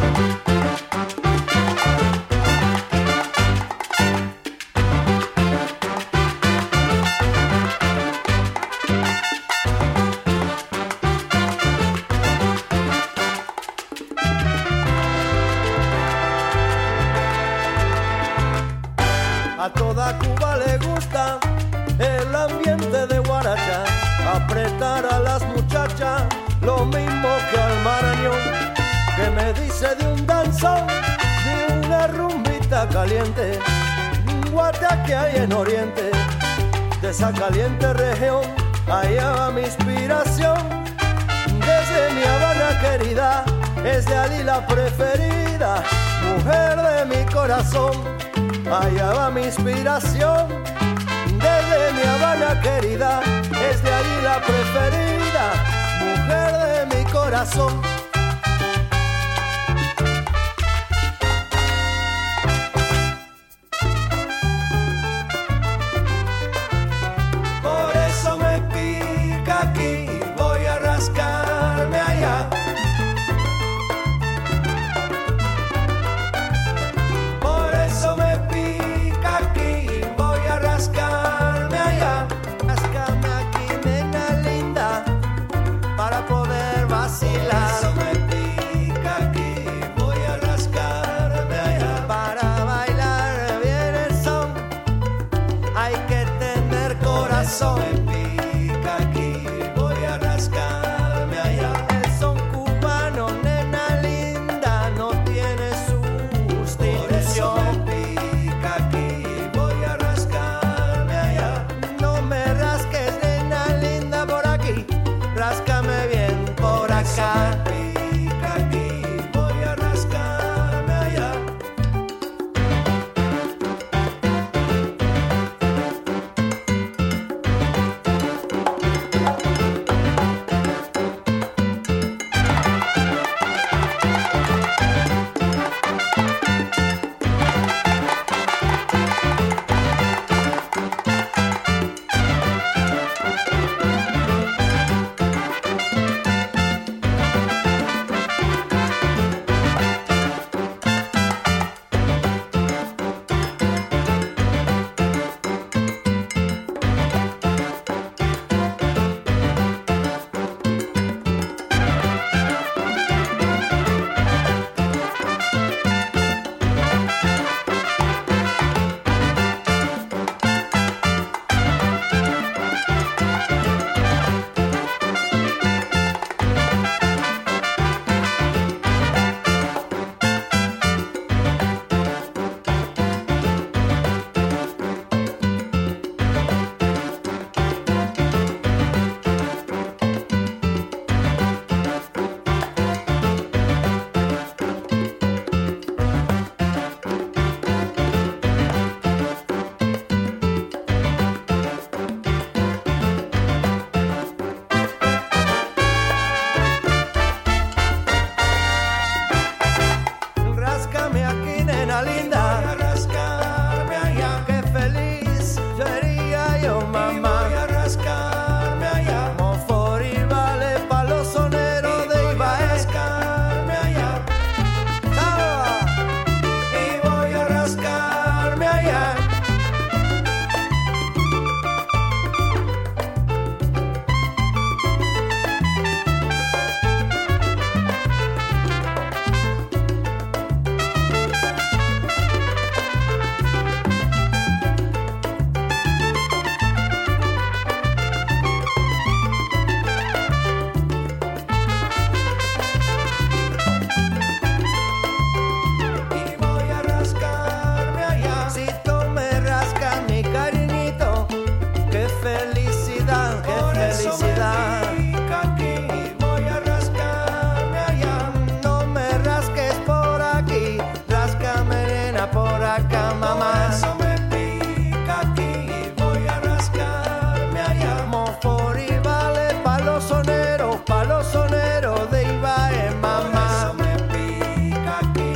A toda Cuba le gusta el ambiente de guaracha, apretar a las muchachas, lo mismo que al marañón, que me dice de un danzón, de una rumbita caliente, un guata que hay en Oriente, de esa caliente región, allá va mi inspiración, desde mi Habana querida, es de allí la preferida, mujer de mi corazón. Allá va mi inspiración, desde mi Habana querida, es de allí la preferida, mujer de mi corazón. Por eso me pica aquí, voy a rascarme allá. Pa' los soneros de Ibae, mamá. Por eso me pica aquí.